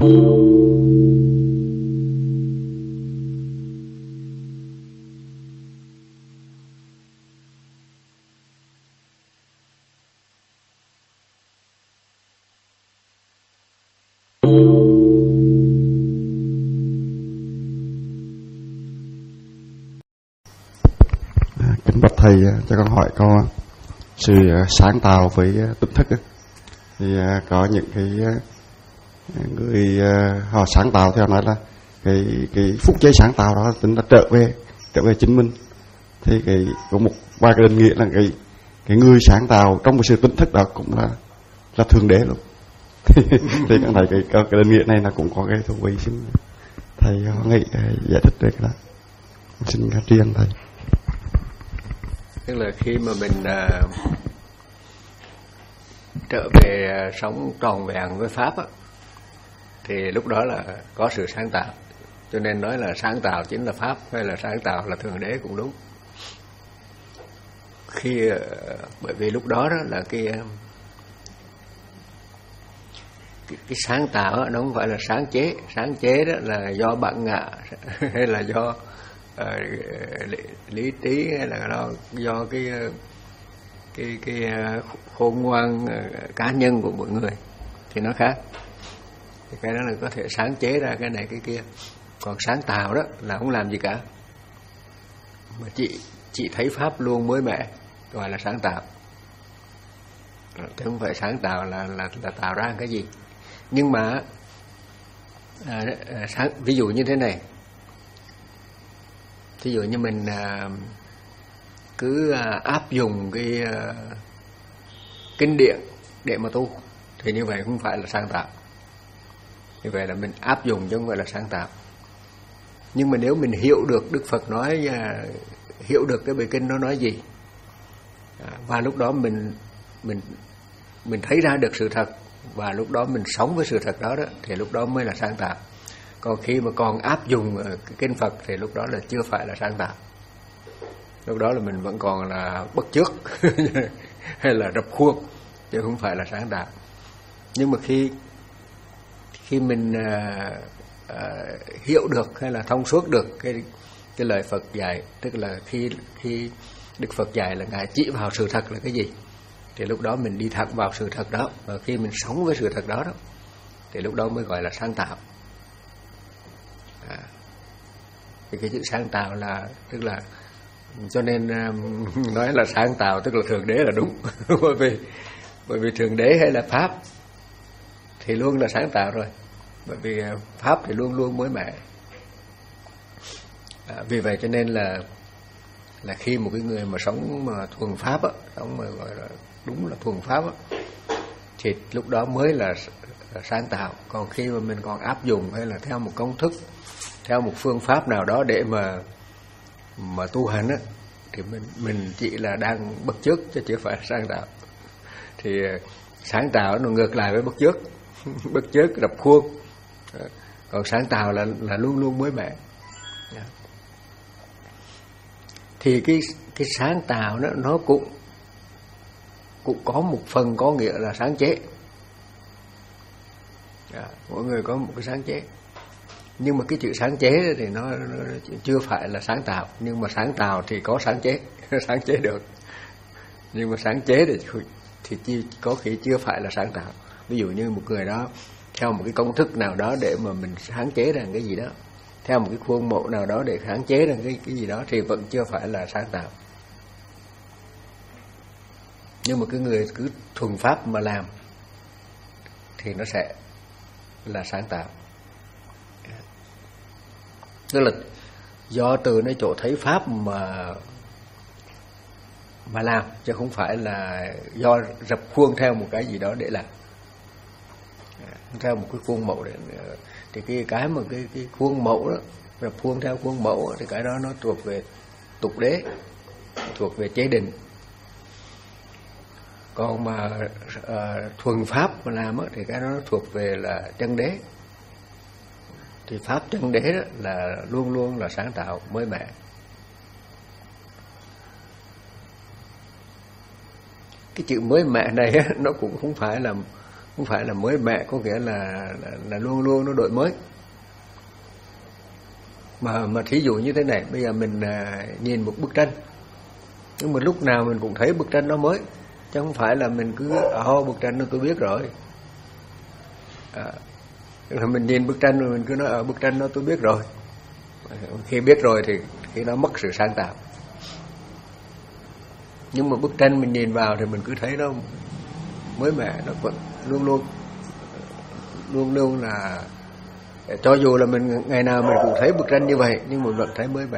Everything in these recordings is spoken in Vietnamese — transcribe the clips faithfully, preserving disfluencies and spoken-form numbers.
Kính bạch thầy cho con hỏi câu sự sáng tạo với tỉnh thức ấy. Thì có những cái người họ sáng tạo theo nói là cái cái phút giây sáng tạo đó tính là trở về trở về chính mình. Thì cái có một vài cái định nghĩa là cái cái người sáng tạo trong cái sự tỉnh thức đó cũng là là thượng đế luôn. Thì con thấy cái cái định nghĩa này là cũng có cái thú vị, xin thầy nghĩ giải thích được đó. Xin tri ân thầy. Tức là khi mà mình uh, trở về uh, sống tròn vẹn với Pháp á, thì lúc đó là có sự sáng tạo. Cho nên nói là sáng tạo chính là Pháp, hay là sáng tạo là Thượng Đế cũng đúng. Khi uh, bởi vì lúc đó đó là cái, uh, cái cái sáng tạo đó, nó không phải là sáng chế. Sáng chế đó là do bản ngã hay là do Uh, lý, lý trí, hay là đó, do cái cái cái khôn ngoan uh, cá nhân của mỗi người thì nó khác. Thì cái đó là có thể sáng chế ra cái này cái kia. Còn sáng tạo đó là không làm gì cả, mà chị chị thấy pháp luôn mới mẻ, gọi là sáng tạo. Chứ không phải sáng tạo là là là tạo ra cái gì. Nhưng mà à, sáng, ví dụ như thế này. Ví dụ như mình à, cứ à, áp dụng cái à, kinh điển để mà tu, thì như vậy không phải là sáng tạo. Như vậy là mình áp dụng chứ không phải là sáng tạo. Nhưng mà nếu mình hiểu được Đức Phật nói, à, hiểu được cái bài kinh nó nói gì, à, và lúc đó mình mình mình thấy ra được sự thật, và lúc đó mình sống với sự thật đó, đó thì lúc đó mới là sáng tạo. Còn khi mà còn áp dụng cái kinh Phật thì lúc đó là chưa phải là sáng tạo. Lúc đó là mình vẫn còn là bắt chước hay là rập khuôn, chứ không phải là sáng tạo. Nhưng mà khi khi mình à, à, hiểu được hay là thông suốt được cái cái lời Phật dạy, tức là khi khi Đức Phật dạy là Ngài chỉ vào sự thật là cái gì, thì lúc đó mình đi thẳng vào sự thật đó. Và khi mình sống với sự thật đó, đó thì lúc đó mới gọi là sáng tạo. À, thì cái chữ sáng tạo là tức là, cho nên um, nói là sáng tạo tức là Thượng Đế là đúng. bởi vì bởi vì Thượng Đế hay là Pháp thì luôn là sáng tạo rồi, bởi vì Pháp thì luôn luôn mới mẻ. À, vì vậy cho nên là là khi một cái người mà sống mà thuần Pháp á, sống mà gọi là đúng là thuần Pháp á, thì lúc đó mới là sáng tạo. Còn khi mà mình còn áp dụng hay là theo một công thức, theo một phương pháp nào đó để mà mà tu hành á, thì mình mình chỉ là đang bắt chước chứ chưa phải sáng tạo. Thì sáng tạo nó ngược lại với bắt chước. Bắt chước rập khuôn, còn sáng tạo là là luôn luôn mới mẻ. Thì cái cái sáng tạo đó nó cũng cũng có một phần có nghĩa là sáng chế. À, mỗi người có một cái sáng chế. Nhưng mà cái chữ sáng chế thì nó, nó chưa phải là sáng tạo. Nhưng mà sáng tạo thì có sáng chế. Sáng chế được. Nhưng mà sáng chế thì, thì chỉ, có khi chưa phải là sáng tạo. Ví dụ như một người đó theo một cái công thức nào đó để mà mình sáng chế ra cái gì đó, theo một cái khuôn mẫu nào đó để sáng chế ra cái, cái gì đó, thì vẫn chưa phải là sáng tạo. Nhưng mà cái người cứ thuần pháp mà làm thì nó sẽ là sáng tạo. Tức là do từ nơi chỗ thấy pháp mà mà làm, chứ không phải là do rập khuôn theo một cái gì đó để làm, theo một cái khuôn mẫu để, thì cái cái mà cái cái khuôn mẫu đó, rập khuôn theo khuôn mẫu thì cái đó nó thuộc về tục đế, thuộc về chế định. Còn mà uh, thuần pháp mà làm đó, thì cái đó nó thuộc về là chân đế. Thì pháp chân đế đó là luôn luôn là sáng tạo mới mẻ. Cái chữ mới mẻ này á, nó cũng không phải là không phải là mới mẻ, có nghĩa là, là, là luôn luôn nó đổi mới. Mà mà thí dụ như thế này, bây giờ mình à, nhìn một bức tranh, nhưng mà lúc nào mình cũng thấy bức tranh nó mới, chứ không phải là mình cứ ồ bức tranh nó tôi biết rồi. À, mình nhìn bức tranh rồi mình cứ nói ở bức tranh đó tôi biết rồi. Khi biết rồi thì khi đó mất sự sáng tạo. Nhưng mà bức tranh mình nhìn vào thì mình cứ thấy nó mới mẻ, nó vẫn luôn luôn luôn luôn là, cho dù là mình ngày nào mình cũng thấy bức tranh như vậy, nhưng mà vẫn thấy mới mẻ,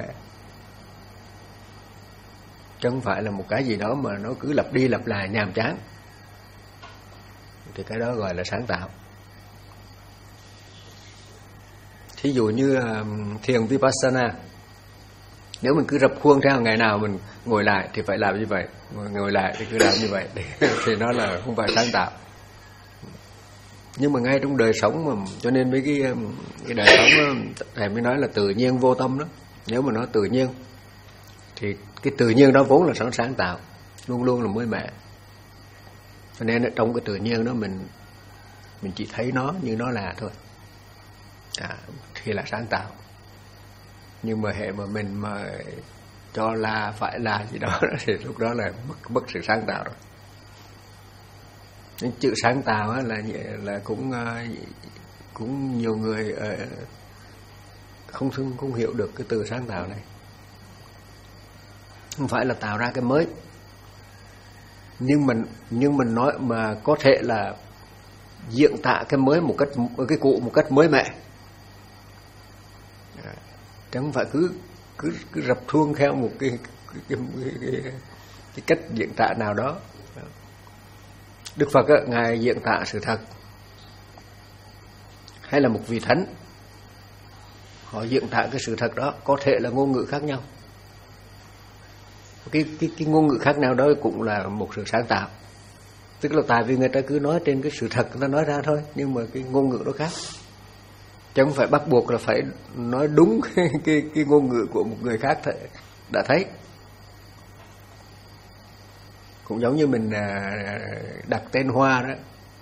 chứ không phải là một cái gì đó mà nó cứ lặp đi lặp lại nhàm chán. Thì cái đó gọi là sáng tạo. Thí dụ như thiền Vipassana, nếu mình cứ rập khuôn theo ngày nào mình ngồi lại thì phải làm như vậy, ngồi lại thì cứ làm như vậy thì nó là không phải sáng tạo. Nhưng mà ngay trong đời sống mà, cho nên mấy cái, cái đời sống thầy mới nói là tự nhiên vô tâm đó. Nếu mà nó tự nhiên thì cái tự nhiên đó vốn là sáng sáng tạo, luôn luôn là mới mẻ. Cho nên trong cái tự nhiên đó mình mình chỉ thấy nó như nó là thôi, à, thì là sáng tạo. Nhưng mà hệ mà mình mà cho là phải là gì đó thì lúc đó là mất mất sự sáng tạo rồi. Nên chữ sáng tạo là là cũng cũng nhiều người không không hiểu được cái từ sáng tạo này. Không phải là tạo ra cái mới, nhưng mình nhưng mình nói mà có thể là diễn tả cái mới một cách, cái cũ một cách mới mẻ, chứ không phải cứ cứ cứ rập khuôn theo một cái cái, cái, cái, cái cách diễn tả nào đó. Đức Phật á, ngài diễn tả sự thật, hay là một vị thánh họ diễn tả cái sự thật đó, có thể là ngôn ngữ khác nhau. Cái cái cái ngôn ngữ khác nào đó cũng là một sự sáng tạo. Tức là tại vì người ta cứ nói trên cái sự thật người ta nói ra thôi, nhưng mà cái ngôn ngữ đó khác. Chứ không phải bắt buộc là phải nói đúng cái cái, cái ngôn ngữ của một người khác đã thấy. Cũng giống như mình đặt tên hoa đó,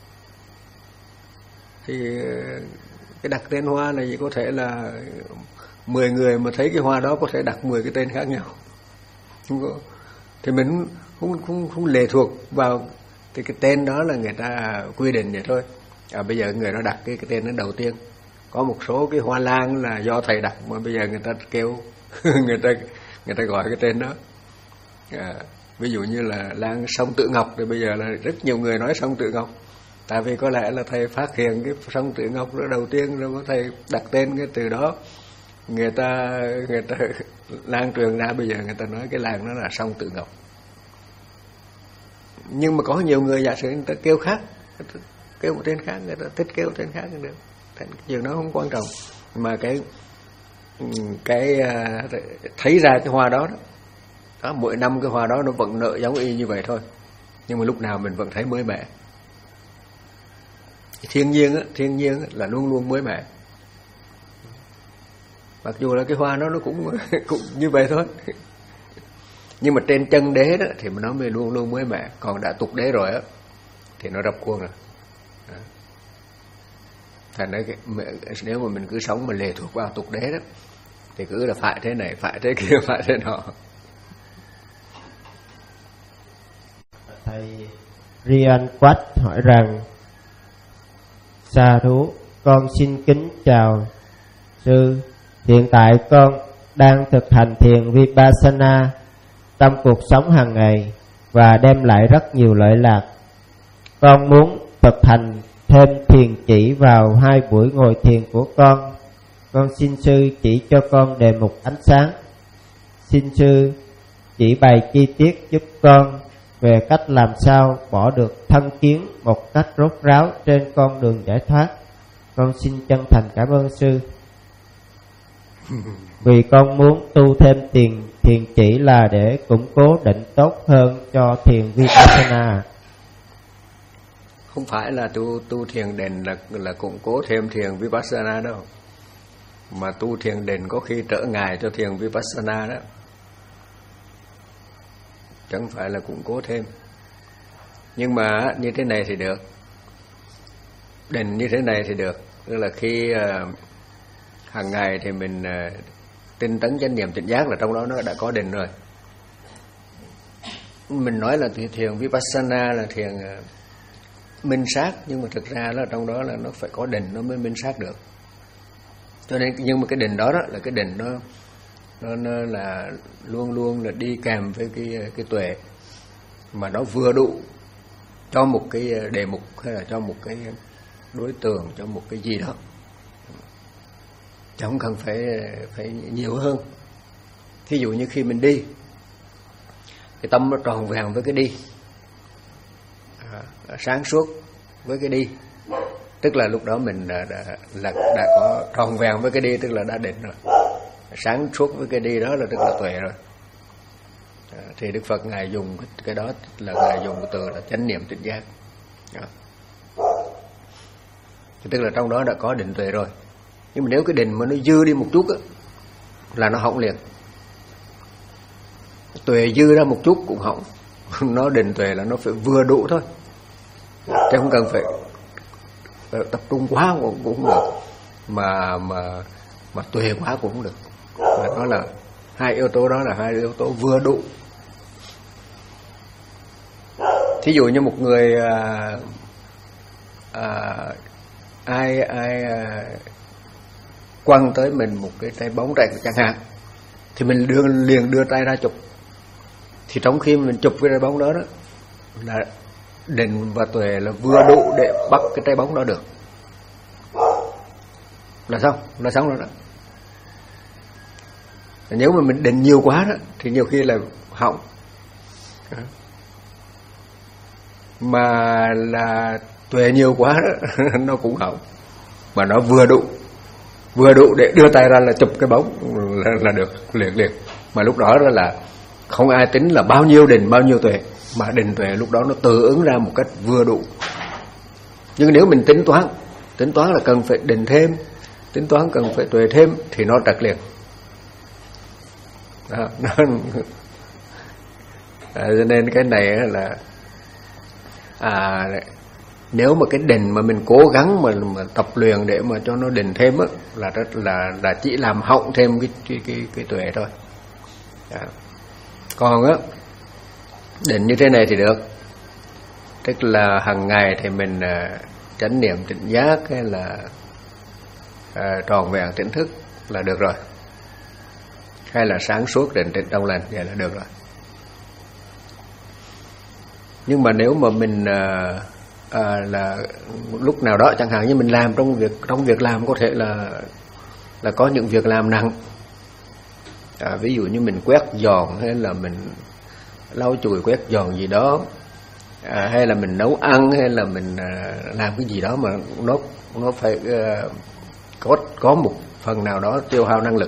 thì cái đặt tên hoa này chỉ có thể là mười người mà thấy cái hoa đó có thể đặt mười cái tên khác nhau. Không có, thì mình không không không lệ thuộc vào thì cái tên đó là người ta quy định vậy thôi. À, bây giờ người đó đặt cái cái tên đó đầu tiên. Có một số cái hoa lan là do thầy đặt mà bây giờ người ta kêu người ta người ta gọi cái tên đó. À, ví dụ như là lan sông Tự Ngọc thì bây giờ là rất nhiều người nói sông Tự Ngọc, tại vì có lẽ là thầy phát hiện cái sông Tự Ngọc đó đầu tiên rồi thầy đặt tên cái từ đó, người ta người ta lan truyền ra, bây giờ người ta nói cái làng đó là sông Tự Ngọc. Nhưng mà có nhiều người giả sử người ta kêu khác, kêu một tên khác, người ta thích kêu tên khác cũng được, thành chuyện đó không quan trọng, mà cái cái thấy ra cái hoa đó, đó đó mỗi năm cái hoa đó nó vẫn nở giống y như vậy thôi, nhưng mà lúc nào mình vẫn thấy mới mẻ. Thiên nhiên á, thiên nhiên á, là luôn luôn mới mẻ, mặc dù là cái hoa đó nó cũng cũng như vậy thôi, nhưng mà trên chân đế đó thì nó mới luôn luôn mới mẻ, còn đã tục đế rồi á thì nó rập khuôn rồi. Thành ra nếu mà mình cứ sống mà lệ thuộc vào tục đế đó thì cứ là phải thế này, phải thế kia, phải thế nọ. Thầy Rian Quát hỏi rằng: Sa thú, con xin kính chào sư. Hiện tại con đang thực hành thiền Vipassana trong cuộc sống hàng ngày và đem lại rất nhiều lợi lạc. Con muốn thực hành thêm thiền chỉ vào hai buổi ngồi thiền của con. Con xin sư chỉ cho con đề mục ánh sáng. Xin sư chỉ bày chi tiết giúp con về cách làm sao bỏ được thân kiến một cách rốt ráo trên con đường giải thoát. Con xin chân thành cảm ơn sư. Vì con muốn tu thêm thiền thiền chỉ là để củng cố định tốt hơn cho thiền Vipassana. Không phải là tu tu thiền định là là củng cố thêm thiền Vipassana đâu, mà tu thiền định có khi trở ngại cho thiền Vipassana đó, chẳng phải là củng cố thêm. Nhưng mà như thế này thì được, định như thế này thì được, tức là khi uh, hàng ngày thì mình uh, tinh tấn chánh niệm tỉnh giác là trong đó nó đã có định rồi. Mình nói là thiền Vipassana là thiền uh, minh sát, nhưng mà thực ra là trong đó là nó phải có định nó mới minh sát được. Cho nên nhưng mà cái định đó, đó là cái định nó nó, nó là luôn luôn là đi kèm với cái cái tuệ, mà nó vừa đủ cho một cái đề mục hay là cho một cái đối tượng, cho một cái gì đó, chứ không cần phải phải nhiều hơn. Thí dụ như khi mình đi, cái tâm nó tròn vẹn với cái đi, à, sáng suốt với cái đi, tức là lúc đó mình đã, đã, là đã có tròn vẹn với cái đi, tức là đã định rồi. Sáng suốt với cái đi đó là tức là tuệ rồi. À, thì Đức Phật ngài dùng cái, cái đó là ngài dùng cái từ là chánh niệm tỉnh giác. À. Tức là trong đó đã có định tuệ rồi. Nhưng mà nếu cái định mà nó dư đi một chút á, là nó hỏng liền. Tuệ dư ra một chút cũng hỏng. Nó định tuệ là nó phải vừa đủ thôi, chứ không cần phải tập trung quá cũng không được, mà mà mà tuệ quá cũng không được. Mà đó là hai yếu tố, đó là hai yếu tố vừa đủ. Thí dụ như một người à, à, ai ai à, quăng tới mình một cái trái bóng chạy chẳng hạn, thì mình đưa liền đưa tay ra chụp. Thì trong khi mình chụp cái trái bóng đó đó là định và tuệ là vừa đủ để bắt cái trái bóng đó được, là xong, là xong rồi đó. Nếu mà mình định nhiều quá đó thì nhiều khi là hỏng. Mà là tuệ nhiều quá đó nó cũng hỏng. Mà nó vừa đủ, vừa đủ để đưa tay ra là chụp cái bóng là, là được liền liền. Mà lúc đó đó là không ai tính là bao nhiêu định bao nhiêu tuệ, mà định tuệ lúc đó nó tự ứng ra một cách vừa đủ. Nhưng nếu mình tính toán, tính toán là cần phải định thêm, tính toán cần phải tuệ thêm thì nó trật liền. Đó, nó, à, cho nên cái này là à, nếu mà cái định mà mình cố gắng mà, mà tập luyện để mà cho nó định thêm á, là rất là là chỉ làm hỏng thêm cái cái cái, cái tuệ thôi. Đó. Còn á, định như thế này thì được, tức là hàng ngày thì mình à, chánh niệm tỉnh giác hay là à, tròn vẹn tỉnh thức là được rồi, hay là sáng suốt định tĩnh trong lành, vậy là được rồi. Nhưng mà nếu mà mình à, à, là lúc nào đó chẳng hạn như mình làm trong việc trong việc làm có thể là là có những việc làm nặng, à, ví dụ như mình quét dọn hay là mình lau chùi quét dọn gì đó, à, hay là mình nấu ăn hay là mình à, làm cái gì đó mà nó nó phải à, có có một phần nào đó tiêu hao năng lực,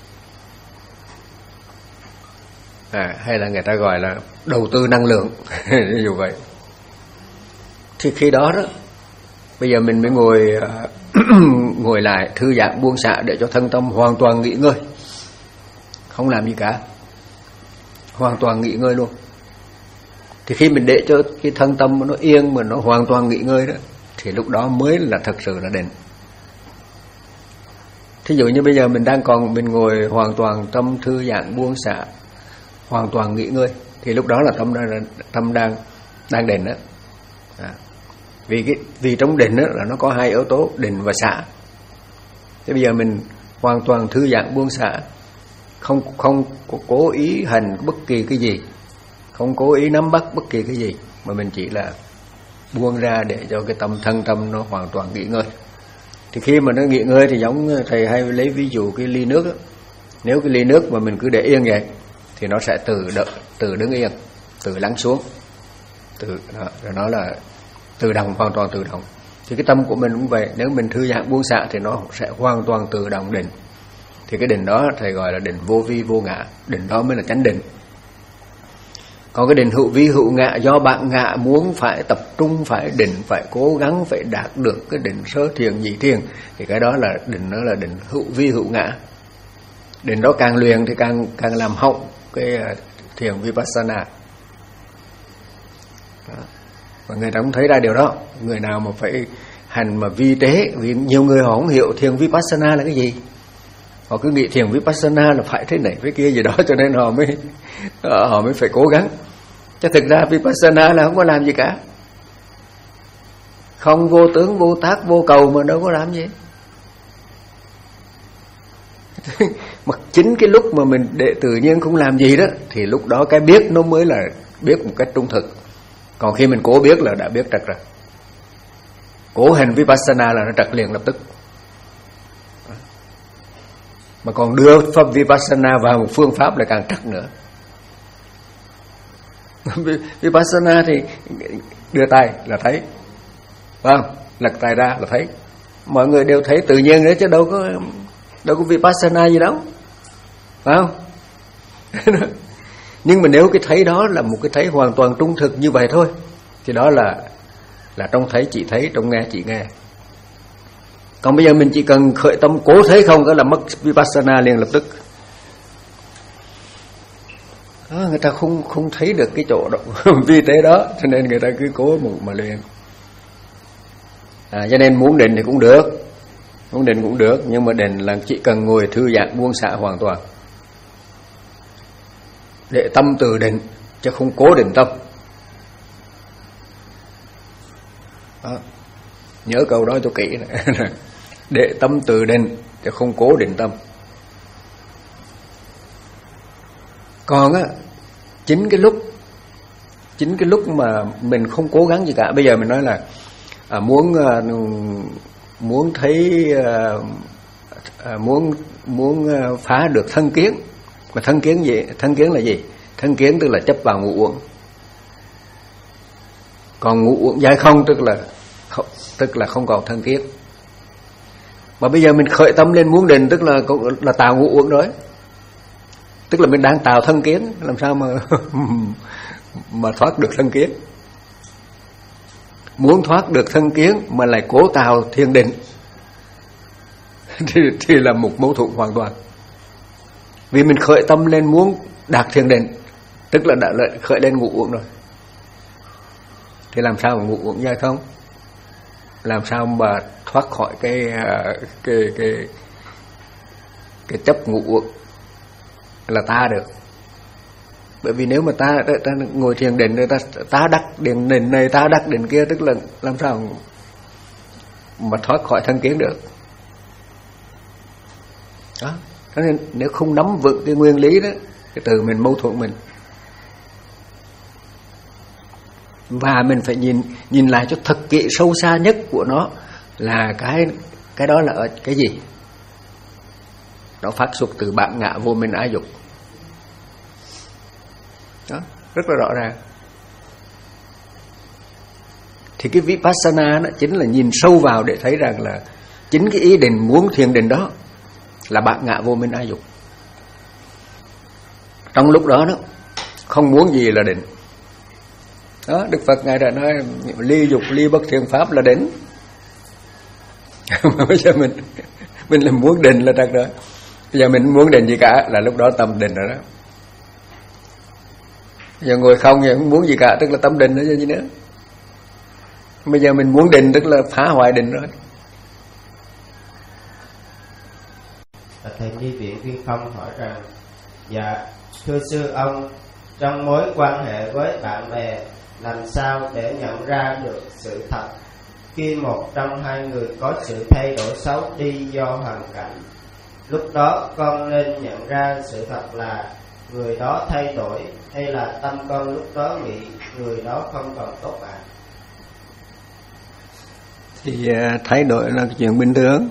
à, hay là người ta gọi là đầu tư năng lượng như vậy. Thì khi đó đó, bây giờ mình mới ngồi ngồi lại thư giãn buông xả để cho thân tâm hoàn toàn nghỉ ngơi, không làm gì cả, hoàn toàn nghỉ ngơi luôn. Thì khi mình để cho cái thân tâm nó yên mà nó hoàn toàn nghỉ ngơi đó, thì lúc đó mới là thật sự là định. Thí dụ như bây giờ mình đang còn mình ngồi hoàn toàn tâm thư giãn buông xả, hoàn toàn nghỉ ngơi, thì lúc đó là tâm đang tâm đang đang định đó. À, vì cái vì trong định đó là nó có hai yếu tố, định và xả. Thế bây giờ mình hoàn toàn thư giãn buông xả, không không có cố ý hành bất kỳ cái gì, không cố ý nắm bắt bất kỳ cái gì, mà mình chỉ là buông ra để cho cái tâm thân tâm nó hoàn toàn nghỉ ngơi. Thì khi mà nó nghỉ ngơi thì giống thầy hay lấy ví dụ cái ly nước đó. Nếu cái ly nước mà mình cứ để yên vậy thì nó sẽ tự đợi, tự đứng yên, tự lắng xuống, tự đó, rồi nó là tự động, hoàn toàn tự động. Thì cái tâm của mình cũng vậy, nếu mình thư giãn buông xả thì nó sẽ hoàn toàn tự động định. Thì cái định đó thầy gọi là định vô vi vô ngã, định đó mới là chánh định. Còn cái định hữu vi hữu ngã do bạn ngã muốn phải tập trung, phải định, phải cố gắng, phải đạt được cái định sơ thiền nhị thiền, thì cái đó là định, đó là định hữu vi hữu ngã. Định đó càng luyện thì càng càng làm hỏng cái thiền Vipassana. Đó. Và người ta cũng thấy ra điều đó. Người nào mà phải hành mà vi tế, vì nhiều người họ không hiểu thiền Vipassana là cái gì. Họ cứ nghĩ thiền Vipassana là phải thế này thế kia gì đó, cho nên họ mới họ mới phải cố gắng. Chứ thực ra Vipassana là không có làm gì cả. Không vô tướng, vô tác, vô cầu mà đâu có làm gì. Mà chính cái lúc mà mình để tự nhiên không làm gì đó, thì lúc đó cái biết nó mới là biết một cách trung thực. Còn khi mình cố biết là đã biết trật rồi. Cố hành Vipassana là nó trật liền lập tức. Mà còn đưa pháp Vipassana vào một phương pháp là càng trật nữa. Vipassana thì đưa tay là thấy, phải không? Lật tay ra là thấy. Mọi người đều thấy tự nhiên đấy chứ đâu có đâu có Vipassana gì đâu, phải không? Nhưng mà nếu cái thấy đó là một cái thấy hoàn toàn trung thực như vậy thôi, thì đó là là trong thấy chỉ thấy, trong nghe chỉ nghe. Còn bây giờ mình chỉ cần khởi tâm cố thấy không, đó là mất Vipassana liền lập tức. Đó, người ta không không thấy được cái chỗ động vi tế đó, cho nên người ta cứ cố một mà luyện. À, cho nên muốn định thì cũng được, muốn định cũng được, nhưng mà định là chỉ cần ngồi thư giãn buông xả hoàn toàn, để tâm từ định chứ không cố định tâm. Đó. Nhớ câu đó cho kỹ này. Để tâm từ định chứ không cố định tâm. Còn á, chính cái lúc chính cái lúc mà mình không cố gắng gì cả. Bây giờ mình nói là à, muốn à, muốn thấy à, à, muốn muốn phá được thân kiến. Mà thân kiến gì? Thân kiến là gì? Thân kiến tức là chấp vào ngũ uẩn. Còn ngũ uẩn giải không tức là không, tức là không còn thân kiến. Mà bây giờ mình khởi tâm lên muốn định tức là là tạo ngũ uẩn rồi. Tức là mình đang tạo thân kiến, làm sao mà mà thoát được thân kiến. Muốn thoát được thân kiến mà lại cố tạo thiền định thì, thì là một mâu thuẫn hoàn toàn. Vì mình khởi tâm lên muốn đạt thiền định, tức là đã khởi lên ngũ uẩn rồi. Thì làm sao mà ngũ uẩn ra không? Làm sao mà thoát khỏi cái cái cái cái chấp ngũ uẩn là ta được. Bởi vì nếu mà ta, ta, ta ngồi thiền định rồi ta ta đắc định định này, ta đắc định kia, tức là làm sao mà thoát khỏi thân kiến được. Đó. Cho nên nếu không nắm vững cái nguyên lý đó, cái từ mình mâu thuẫn mình. Và mình phải nhìn nhìn lại cho thật kỹ sâu xa nhất của nó là cái cái đó là ở cái gì? Nó phát xuất từ bản ngã vô minh ái dục. Đó, rất là rõ ràng. Thì cái Vipassana nó chính là nhìn sâu vào để thấy rằng là chính cái ý định muốn thiền định đó là bản ngã vô minh ái dục. Trong lúc đó đó không muốn gì là định. Đó, Đức Phật ngài đã nói ly dục ly bất thiện pháp là định. Mà bây giờ mình mình là muốn định là thật rồi. Bây giờ mình muốn định gì cả là lúc đó tâm định rồi đó. Bây giờ ngồi không thì không muốn gì cả, tức là tâm định nữa chứ gì nữa. Bây giờ mình muốn định tức là phá hoại định rồi. Thầy Ni Viện Viên Phong hỏi rằng: dạ thưa sư ông, trong mối quan hệ với bạn bè làm sao để nhận ra được sự thật khi một trong hai người có sự thay đổi xấu đi do hoàn cảnh? Lúc đó con nên nhận ra sự thật là người đó thay đổi, hay là tâm con lúc đó nghĩ người đó không còn tốt ạ? À? Thì thay đổi là cái chuyện bình thường.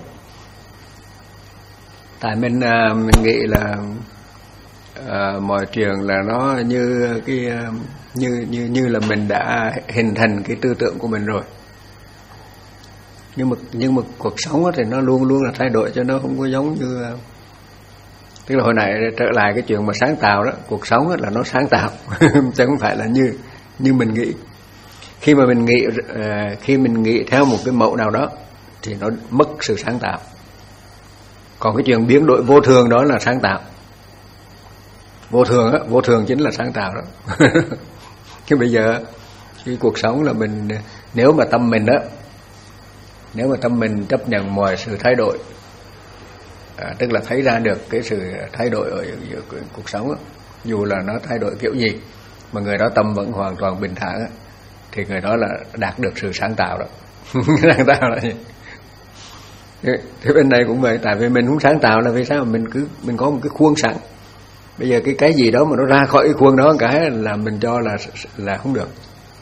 Tại mình mình nghĩ là à, mọi chuyện là nó như cái như như như là mình đã hình thành cái tư tưởng của mình rồi. Nhưng mà nhưng mà cuộc sống thì nó luôn luôn là thay đổi, cho nó không có giống như, tức là hồi nãy trở lại cái chuyện mà sáng tạo đó, cuộc sống là nó sáng tạo chứ không phải là như như mình nghĩ. Khi mà mình nghĩ à, khi mình nghĩ theo một cái mẫu nào đó thì nó mất sự sáng tạo. Còn cái chuyện biến đổi vô thường đó là sáng tạo. Vô thường á, vô thường chính là sáng tạo đó. Chứ bây giờ cái cuộc sống là mình, nếu mà tâm mình đó Nếu mà tâm mình chấp nhận mọi sự thay đổi, à, tức là thấy ra được cái sự thay đổi ở, ở, ở cuộc sống đó, dù là nó thay đổi kiểu gì mà người đó tâm vẫn hoàn toàn bình thản, thì người đó là đạt được sự sáng tạo đó. Sáng tạo là gì? Thì bên này cũng vậy, tại vì mình không sáng tạo là vì sao? Mình cứ mình có một cái khuôn sẵn. Bây giờ cái cái gì đó mà nó ra khỏi cái khuôn đó cái là mình cho là là không được.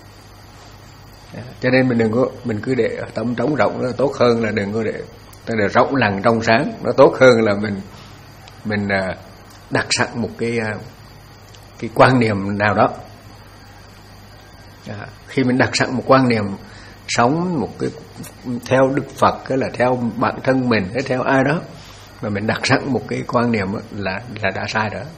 Cho nên mình đừng có mình cứ để tâm trống rộng, nó tốt hơn là đừng có để tức là rộng lặng trong sáng, nó tốt hơn là mình mình đặt sẵn một cái cái quan niệm nào đó. À, khi mình đặt sẵn một quan niệm sống một cái theo Đức Phật, cái là theo bản thân mình hay theo ai đó, mà mình đặt sẵn một cái quan niệm là là đã sai rồi.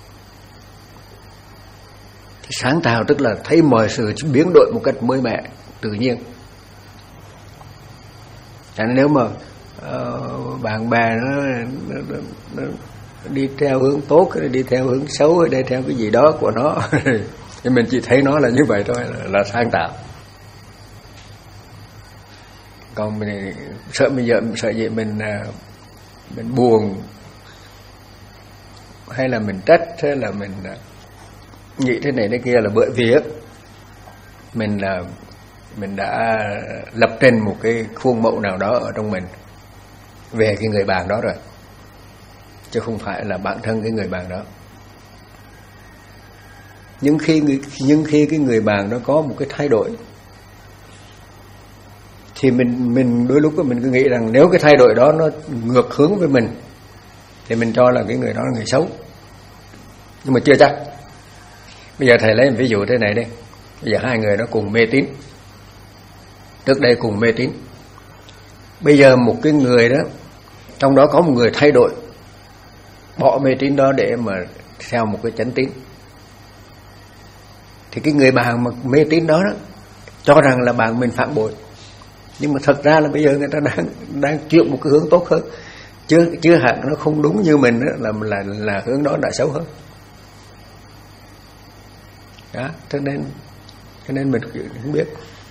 Sáng tạo tức là thấy mọi sự biến đổi một cách mới mẻ, tự nhiên. Cho nên nếu mà uh, bạn bè nó, nó, nó, nó đi theo hướng tốt, đi theo hướng xấu, hay đi theo cái gì đó của nó, thì mình chỉ thấy nó là như vậy thôi, là, là sáng tạo. Còn mình sợ mình giận, sợ gì mình mình buồn, hay là mình trách, hay là mình nghĩ thế này thế kia, là bởi vì mình là mình đã lập trên một cái khuôn mẫu nào đó ở trong mình về cái người bạn đó rồi, chứ không phải là bản thân cái người bạn đó. Nhưng khi nhưng khi cái người bạn đó có một cái thay đổi, thì mình mình đôi lúc mình cứ nghĩ rằng nếu cái thay đổi đó nó ngược hướng với mình thì mình cho là cái người đó là người xấu. Nhưng mà chưa chắc. Bây giờ thầy lấy một ví dụ thế này đi. Bây giờ hai người đó cùng mê tín, trước đây cùng mê tín. Bây giờ một cái người đó, trong đó có một người thay đổi, bỏ mê tín đó để mà theo một cái chánh tín, thì cái người bạn mà mê tín đó, đó cho rằng là bạn mình phản bội. Nhưng mà thật ra là bây giờ người ta đang đang chuyển một cái hướng tốt hơn, chưa chưa hẳn nó không đúng như mình đó, là là là hướng đó đã xấu hơn. Đó, cho nên cho nên mình không biết.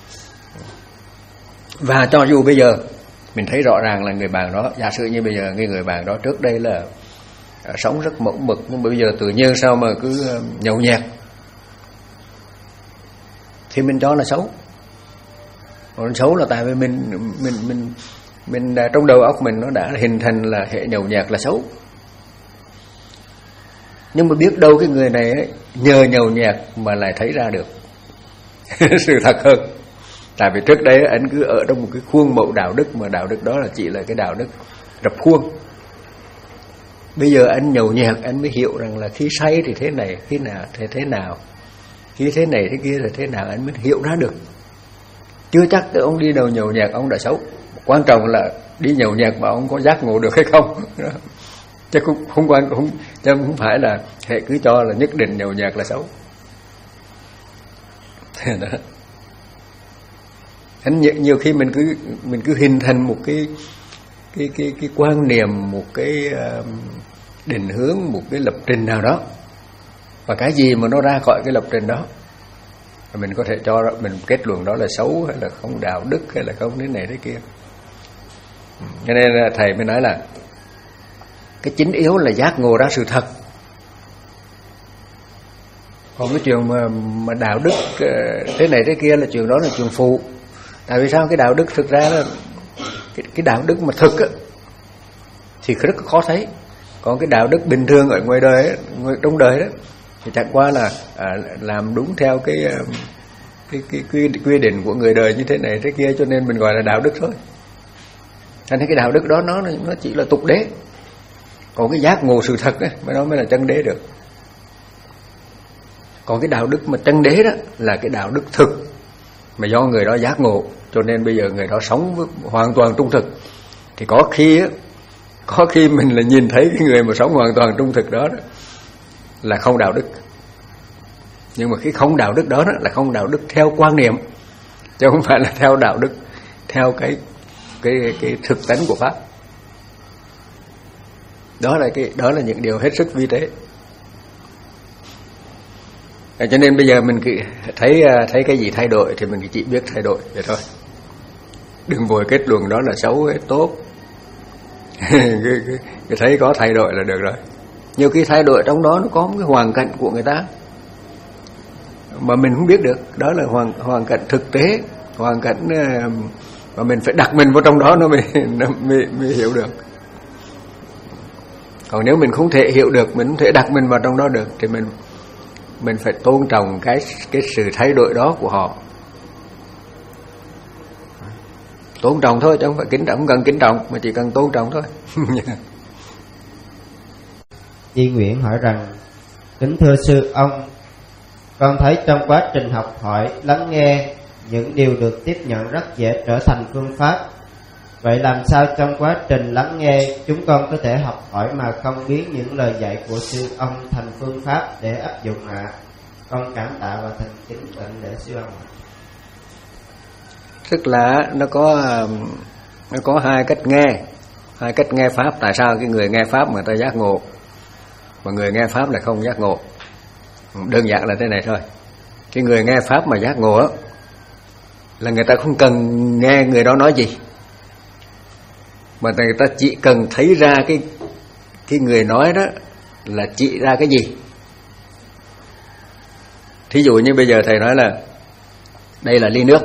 Và cho dù bây giờ mình thấy rõ ràng là người bạn đó, giả sử như bây giờ cái người bạn đó trước đây là sống rất mẫu mực, nhưng bây giờ tự nhiên sao mà cứ nhậu nhẹt, thì mình cho là xấu. Còn xấu là tại vì mình mình mình mình trong đầu óc mình nó đã hình thành là hệ nhậu nhẹt là xấu. Nhưng mà biết đâu cái người này ấy, nhờ nhậu nhẹt mà lại thấy ra được sự thật hơn. Tại vì trước đây anh cứ ở trong một cái khuôn mẫu đạo đức, mà đạo đức đó là chỉ là cái đạo đức rập khuôn. Bây giờ anh nhậu nhẹt, anh mới hiểu rằng là khi say thì thế này, khi nào thì thế nào, khi thế này thế kia là thế nào, anh mới hiểu ra được. Chưa chắc tới ông đi đầu nhậu nhẹt ông đã xấu. Quan trọng là đi nhậu nhẹt mà ông có giác ngộ được hay không. Chứ không không quan không chứ không phải là hệ cứ cho là nhất định nhậu nhẹt là xấu. Đó. Anh nhiều khi mình cứ mình cứ hình thành một cái cái cái cái quan niệm, một cái uh, định hướng, một cái lập trình nào đó, và cái gì mà nó ra khỏi cái lập trình đó mình có thể cho mình kết luận đó là xấu, hay là không đạo đức, hay là không thế này thế kia. Cho nên là thầy mới nói là cái chính yếu là giác ngộ ra sự thật. Còn cái chuyện mà, mà đạo đức thế này thế kia là chuyện đó là chuyện phụ. Tại vì sao? Cái đạo đức thực ra là cái, cái đạo đức mà thực á, thì rất khó thấy. Còn cái đạo đức bình thường ở ngoài đời á, ngoài, trong đời đó thì chẳng qua là à, làm đúng theo cái cái, cái quy, quy định của người đời như thế này thế kia, cho nên mình gọi là đạo đức thôi. Cho nên cái đạo đức đó nó nó chỉ là tục đế. Còn cái giác ngộ sự thật ấy, mới đó mới là chân đế được. Còn cái đạo đức mà chân đế đó là cái đạo đức thực, mà do người đó giác ngộ, cho nên bây giờ người đó sống với, hoàn toàn trung thực. Thì có khi á, có khi mình là nhìn thấy cái người mà sống hoàn toàn trung thực đó, đó là không đạo đức. Nhưng mà cái không đạo đức đó, đó là không đạo đức theo quan niệm, chứ không phải là theo đạo đức theo cái cái cái thực tánh của pháp. Đó là cái đó là những điều hết sức vi tế. Cho nên bây giờ mình cứ thấy thấy cái gì thay đổi thì mình chỉ biết thay đổi vậy thôi. đừng vội kết luận đó là xấu hay tốt. cái, cái, cái thấy có thay đổi là được rồi. Nhiều khi thay đổi trong đó nó có một cái hoàn cảnh của người ta mà mình không biết được, đó là hoàn hoàn cảnh thực tế, hoàn cảnh mà mình phải đặt mình vào trong đó nó mới nó mới, mới hiểu được. Còn nếu mình không thể hiểu được, mình không thể đặt mình vào trong đó được, thì mình mình phải tôn trọng cái cái sự thay đổi đó của họ. Tôn trọng thôi, chứ không phải kính trọng, không cần kính trọng mà chỉ cần tôn trọng thôi. Di Nguyễn hỏi rằng: kính thưa sư ông, con thấy trong quá trình học hỏi, lắng nghe, những điều được tiếp nhận rất dễ trở thành phương pháp. Vậy làm sao trong quá trình lắng nghe chúng con có thể học hỏi mà không biến những lời dạy của sư ông thành phương pháp để áp dụng ạ? À? Con cảm tạ và thành kính tịnh lễ sư ông. Tức là nó có nó có hai cách nghe, hai cách nghe pháp. Tại sao cái người nghe pháp mà người ta giác ngộ, mà người nghe pháp lại không giác ngộ? Đơn giản là thế này thôi. Cái người nghe pháp mà giác ngộ á, là người ta không cần nghe người đó nói gì, mà người ta chỉ cần thấy ra cái cái người nói đó là chỉ ra cái gì. Thí dụ như bây giờ thầy nói là đây là ly nước,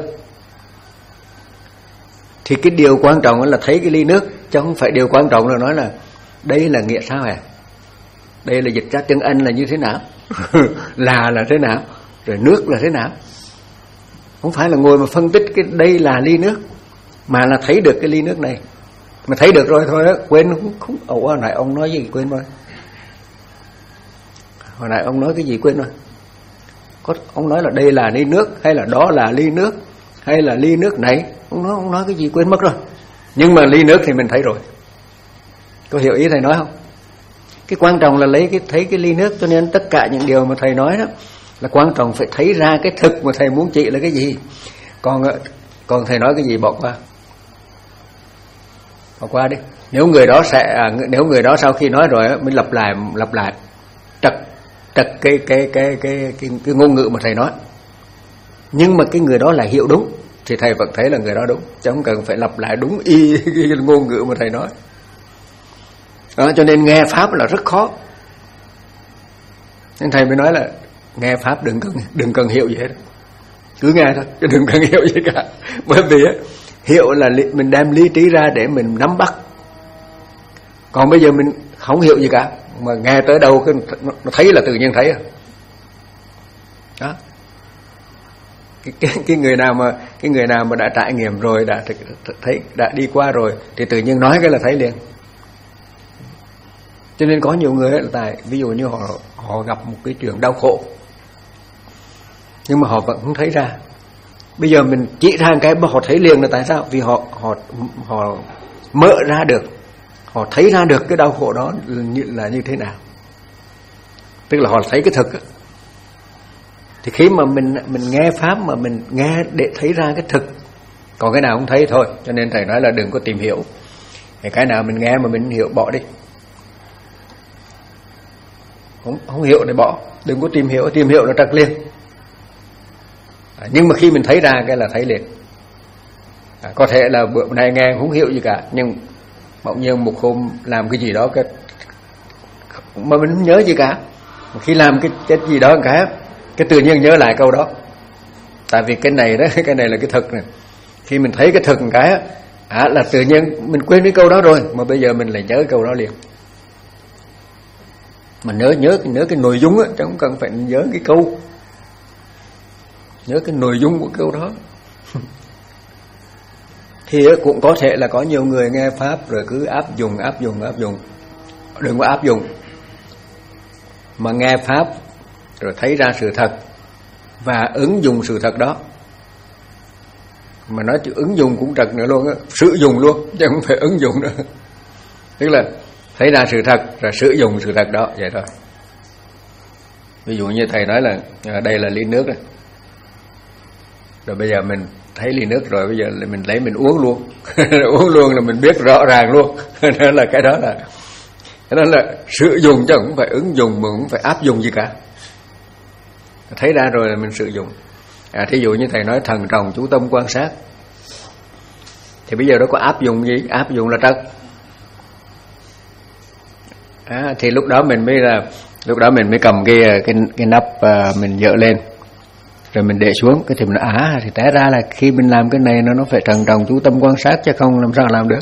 thì cái điều quan trọng là thấy cái ly nước, chứ không phải điều quan trọng là nói là đây là nghĩa sao hả, đây là dịch ra tiếng Anh là như thế nào, là là thế nào, rồi nước là thế nào. Không phải là ngồi mà phân tích cái đây là ly nước, mà là thấy được cái ly nước này. Mà thấy được rồi thôi đó, quên không, không. Ồ, hồi nãy ông nói gì quên rồi. Hồi nãy ông nói cái gì quên rồi. Có, ông nói là đây là ly nước, hay là đó là ly nước, hay là ly nước này. Ông nói, ông nói cái gì quên mất rồi. Nhưng mà ly nước thì mình thấy rồi. Có hiểu ý thầy nói không? Cái quan trọng là lấy cái thấy cái ly nước, cho nên tất cả những điều mà thầy nói đó là quan trọng phải thấy ra cái thực mà thầy muốn chỉ là cái gì. Còn còn thầy nói cái gì bỏ qua. Bỏ qua đi. Nếu người đó sẽ à, nếu người đó sau khi nói rồi mình lặp lại lặp lại trật trật cái cái cái cái cái cái ngôn ngữ mà thầy nói. Nhưng mà cái người đó là hiểu đúng thì thầy vẫn thấy là người đó đúng, chứ không cần phải lặp lại đúng y cái ngôn ngữ mà thầy nói. Đó, cho nên nghe pháp là rất khó. Nên thầy mới nói là nghe pháp đừng cần đừng cần hiểu gì hết, cứ nghe thôi, chứ đừng cần hiểu gì cả. Bởi vì á, hiểu là mình đem lý trí ra để mình nắm bắt. Còn bây giờ mình không hiểu gì cả, mà nghe tới đâu cái nó thấy là tự nhiên thấy. Đó. Cái, cái, cái người nào mà cái người nào mà đã trải nghiệm rồi, đã thấy, đã đi qua rồi thì tự nhiên nói cái là thấy liền. Cho nên có nhiều người là tại ví dụ như họ họ gặp một cái chuyện đau khổ, nhưng mà họ vẫn không thấy ra. Bây giờ mình chỉ ra cái mà họ thấy liền là tại sao? Vì họ họ họ mở ra được, họ thấy ra được cái đau khổ đó là như, là như thế nào. Tức là họ thấy cái thực á. Thì khi mà mình mình nghe pháp mà mình nghe để thấy ra cái thực, còn cái nào không thấy thôi. Cho nên thầy nói là đừng có tìm hiểu. Thì cái nào mình nghe mà mình hiểu bỏ đi. Không, không hiểu thì bỏ, đừng có tìm hiểu, tìm hiểu là trật liền. À, nhưng mà khi mình thấy ra cái là thấy liền. À, có thể là bữa nay nghe không hiểu gì cả, nhưng bỗng nhiên một hôm làm cái gì đó cái mà mình không nhớ gì cả. Mà khi làm cái cái gì đó cái cái tự nhiên nhớ lại câu đó. Tại vì cái này đó, cái này là cái thực này. Khi mình thấy cái thực một cái à, là tự nhiên mình quên cái câu đó rồi, mà bây giờ mình lại nhớ cái câu đó liền. Mà nhớ nhớ nhớ cái nội dung á, chứ không cần phải nhớ cái câu. Nhớ cái nội dung của câu đó. Thì cũng có thể là có nhiều người nghe pháp rồi cứ áp dụng áp dụng áp dụng. Đừng có áp dụng, mà nghe pháp rồi thấy ra sự thật và ứng dụng sự thật đó. Mà nói chữ ứng dụng cũng trật nữa luôn á, sử dụng luôn chứ không phải ứng dụng nữa. Tức là thấy ra sự thật rồi sử dụng sự thật đó, vậy thôi. Ví dụ như thầy nói là đây là ly nước này, rồi bây giờ mình thấy ly nước rồi, bây giờ mình lấy mình uống luôn. Uống luôn là mình biết rõ ràng luôn. Đó là cái đó là cái đó là sử dụng, chứ không phải ứng dụng, mà không phải áp dụng gì cả. Thấy ra rồi là mình sử dụng. À, thí dụ như thầy nói thần trọng chú tâm quan sát, Thì bây giờ nó có áp dụng gì? Áp dụng là trật. À, thì lúc đó mình mới là lúc đó mình mới cầm cái cái cái nắp uh, mình dỡ lên, rồi mình để xuống. Cái thì mình à thì té ra là khi mình làm cái này nó nó phải trân trọng chú tâm quan sát, chứ không làm sao làm được.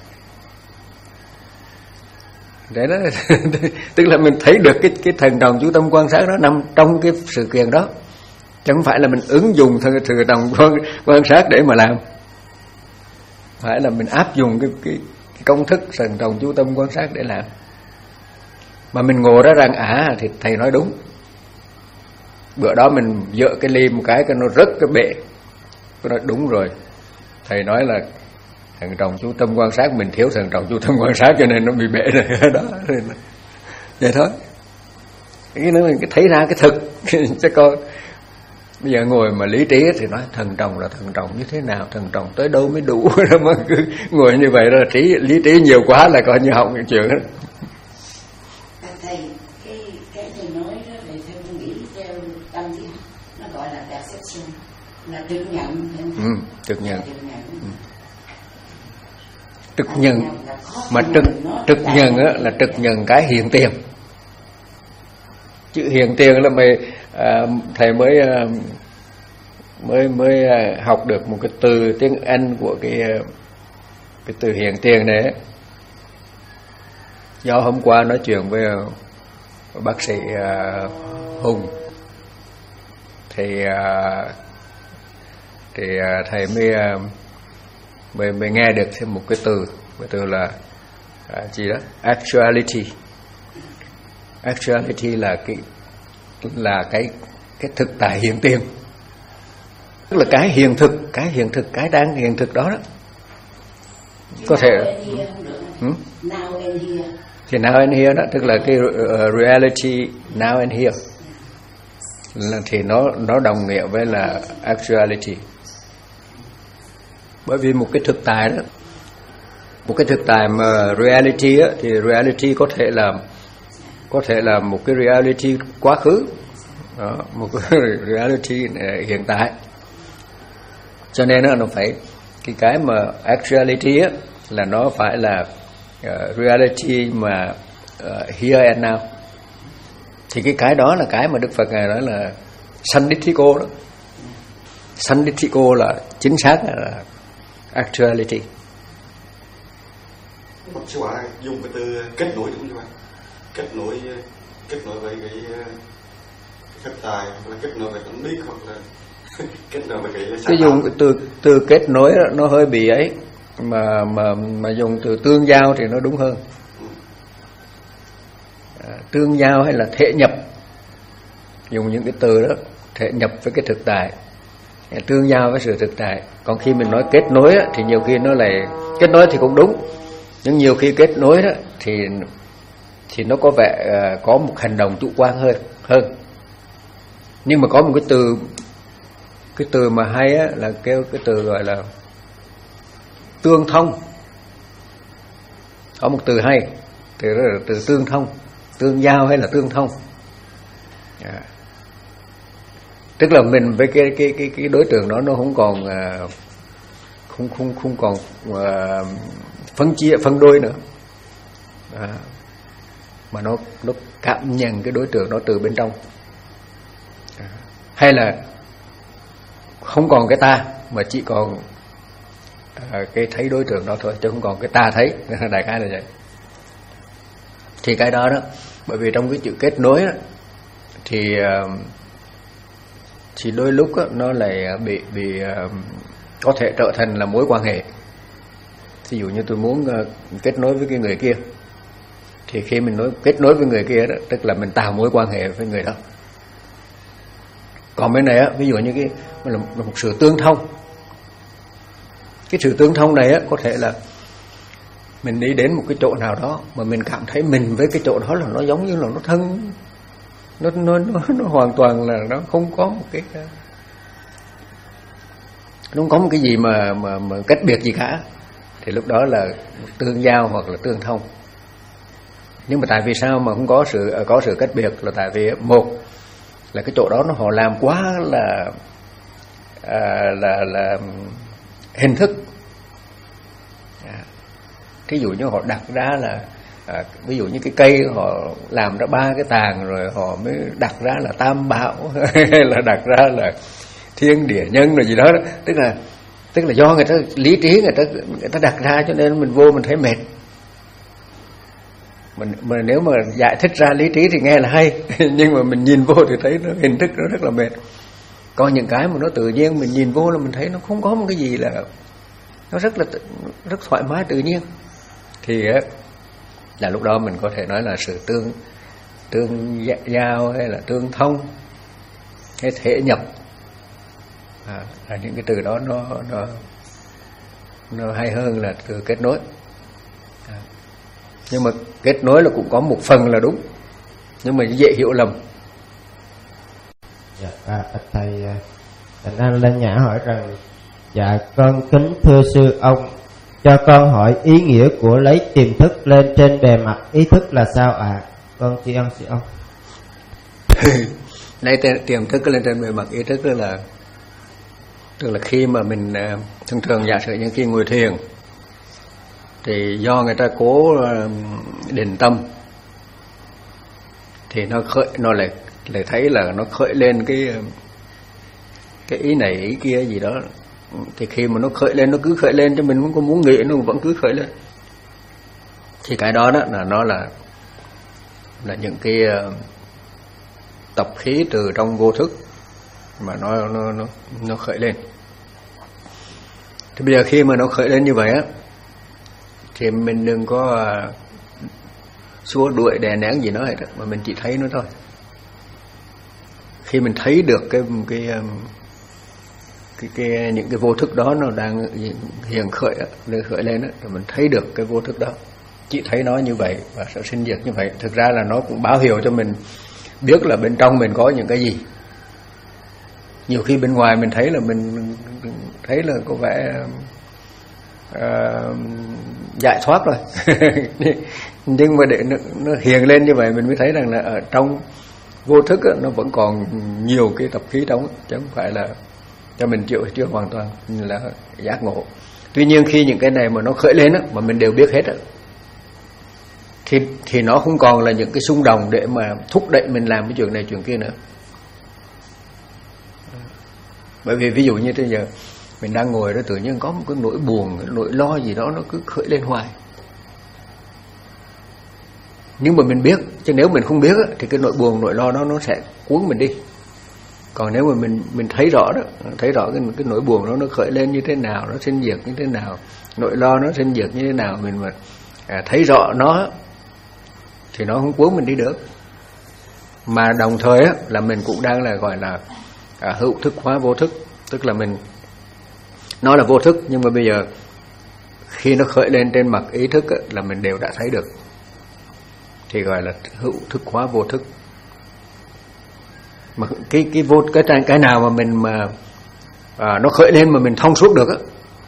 Đấy đó. Tức là mình thấy được cái cái thần trọng chú tâm quan sát nó nằm trong cái sự kiện đó, chứ không phải là mình ứng dụng thần thần trọng quan, quan sát để mà làm. Phải là mình áp dụng cái cái, cái công thức thần trọng chú tâm quan sát để làm. Mà mình ngộ ra rằng à thì thầy nói đúng. Bữa đó mình dỡ cái ly một cái cái nó rớt cái bể. Tôi nói đúng rồi. Thầy nói là thần trọng chú tâm quan sát, mình thiếu thần trọng chú tâm quan sát cho nên nó bị bể rồi đó. Vậy thôi. Cái nó mình thấy ra cái thực chứ con bây giờ ngồi mà lý trí thì nói thần trọng là thần trọng như thế nào, thần trọng tới đâu mới đủ. Mà cứ ngồi như vậy là trí lý trí nhiều quá là coi như hỏng cái chuyện đó. Thầy, cái cái thầy nói đó là theo tôi nghĩ theo tâm lý học nó gọi là perception, là trực nhận. Ừ, trực nhận. Trực nhận. Ừ. Trực nhận mà trực trực nhận á là trực nhận cái hiện tiền. Chữ hiện tiền là mày à, thầy mới à, mới mới à, học được một cái từ tiếng Anh của cái cái từ hiện tiền này ấy. Do hôm qua nói chuyện với uh, bác sĩ uh, Hùng thì uh, thì uh, thầy mới, uh, mới mới nghe được thêm một cái từ, cái từ là uh, gì đó, actuality. Actuality là cái là cái cái thực tại hiện tiền, tức là cái hiện thực, cái hiện thực, cái đang hiện thực đó đó. Có thể ừ? Now and here. Thì now and here đó, tức là cái uh, reality now and here là, thì nó nó đồng nghĩa với là actuality. Bởi vì một cái thực tại đó, một cái thực tại mà reality á, thì reality có thể là có thể là một cái reality quá khứ đó, một cái reality hiện tại. Cho nên nó phải cái cái mà actuality á là nó phải là Uh, reality mà uh, here and now. Thì cái cái đó là cái mà Đức Phật ngài nói là sanditthiko đó. Sanditthiko là chính xác là actuality. Một sư bà dùng cái từ kết nối đúng không? Kết nối kết nối với cái, cái thực tại, hoặc là kết nối với tánh biết, hoặc là kết nối với cái cái dùng cái từ từ kết nối đó, nó hơi bị ấy. mà mà mà dùng từ tương giao thì nó đúng hơn. À, tương giao hay là thể nhập, dùng những cái từ đó, thể nhập với cái thực tại, tương giao với sự thực tại. Còn khi mình nói kết nối á, thì nhiều khi nó lại kết nối thì cũng đúng, nhưng nhiều khi kết nối đó thì thì nó có vẻ uh, có một hành động chủ quan hơn hơn. Nhưng mà có một cái từ cái từ mà hay á, là kêu cái từ gọi là tương thông. Có một từ hay, từ đó là từ tương thông, tương giao hay là tương thông. À. Tức là mình với cái cái cái cái đối tượng đó nó không còn uh, không không không còn uh, phân chia phân đôi nữa. À. Mà nó nó cảm nhận cái đối tượng đó từ bên trong. À. Hay là không còn cái ta mà chỉ còn À, cái thấy đối tượng đó thôi, chứ không còn cái ta thấy. Đại khái là vậy. Thì cái đó đó, bởi vì trong cái chữ kết nối đó, thì thì đôi lúc đó, nó lại bị bị có thể trở thành là mối quan hệ. Ví dụ như tôi muốn kết nối với cái người kia, thì khi mình nói kết nối với người kia đó, tức là mình tạo mối quan hệ với người đó. Còn bên này á, ví dụ như cái là một sự tương thông. Cái sự tương thông này á, có thể là mình đi đến một cái chỗ nào đó mà mình cảm thấy mình với cái chỗ đó là nó giống như là nó thân, nó nó nó, nó hoàn toàn là nó không có một cái nó không có một cái gì mà mà mà cách biệt gì cả. Thì lúc đó là tương giao hoặc là tương thông. Nhưng mà tại vì sao mà không có sự có sự cách biệt, là tại vì một là cái chỗ đó nó họ làm quá là à, là là hình thức, thí dụ như họ đặt ra là à, ví dụ như cái cây họ làm ra ba cái tàng rồi họ mới đặt ra là tam bảo hay là đặt ra là thiên địa nhân rồi gì đó, tức là tức là do người ta lý trí người ta người ta đặt ra cho nên mình vô mình thấy mệt. Mình, mà nếu mà giải thích ra lý trí thì nghe là hay nhưng mà mình nhìn vô thì thấy nó hình thức nó rất là mệt. Có những cái mà nó tự nhiên mình nhìn vô là mình thấy nó không có một cái gì, là nó rất là rất thoải mái tự nhiên, thì là lúc đó mình có thể nói là sự tương tương giao hay là tương thông hay thể nhập, à, là những cái từ đó nó nó nó hay hơn là từ kết nối. À, nhưng mà kết nối là cũng có một phần là đúng, nhưng mà dễ hiểu lầm. Dạ, à, thầy Thành Anh Lan Nhã hỏi rằng: dạ con kính thưa sư ông, cho con hỏi ý nghĩa của lấy tiềm thức lên trên bề mặt ý thức là sao ạ? À? Con tri ân sư ông. Lấy tiềm thức lên trên bề mặt ý thức là tức là khi mà mình thường thường giả sử những khi ngồi thiền thì do người ta cố định tâm thì nó khởi nó lại lại thấy là nó khởi lên cái cái ý này ý kia gì đó, thì khi mà nó khởi lên nó cứ khởi lên cho mình không có muốn nghĩ nó vẫn cứ khởi lên, thì cái đó đó là nó là là những cái tập khí từ trong vô thức mà nó nó nó nó khởi lên. Thì bây giờ khi mà nó khởi lên như vậy á thì mình đừng có xua đuổi đè nén gì nó hết, mà mình chỉ thấy nó thôi. Khi mình thấy được cái cái cái, cái những cái vô thức đó nó đang hiện khởi khởi lên đó, thì mình thấy được cái vô thức đó, chỉ thấy nó như vậy và sẽ sinh diệt như vậy. Thực ra là nó cũng báo hiệu cho mình biết là bên trong mình có những cái gì. Nhiều khi bên ngoài mình thấy là mình thấy là có vẻ uh, giải thoát rồi nhưng mà để nó, nó hiện lên như vậy mình mới thấy rằng là ở trong vô thức á, nó vẫn còn nhiều cái tập khí trong, chứ không phải là cho mình chịu chưa hoàn toàn là giác ngộ. Tuy nhiên khi những cái này mà nó khởi lên á, mà mình đều biết hết á, thì thì nó không còn là những cái xung động để mà thúc đẩy mình làm cái chuyện này chuyện kia nữa. Bởi vì ví dụ như bây giờ mình đang ngồi đó tự nhiên có một cái nỗi buồn, cái nỗi lo gì đó nó cứ khởi lên hoài. Nhưng mà mình biết, chứ nếu mình không biết thì cái nỗi buồn, nỗi lo đó nó sẽ cuốn mình đi. Còn nếu mà mình mình thấy rõ đó, thấy rõ cái cái nỗi buồn đó nó khởi lên như thế nào, nó sinh diệt như thế nào, nỗi lo nó sinh diệt như thế nào, mình mà à, thấy rõ nó thì nó không cuốn mình đi được. Mà đồng thời á, là mình cũng đang là gọi là à, hữu thức hóa vô thức, tức là mình nó là vô thức nhưng mà bây giờ khi nó khởi lên trên mặt ý thức á, là mình đều đã thấy được, thì gọi là hữu thức hóa vô thức. Mà cái cái vô cái cái nào mà mình mà à, nó khởi lên mà mình thông suốt được á,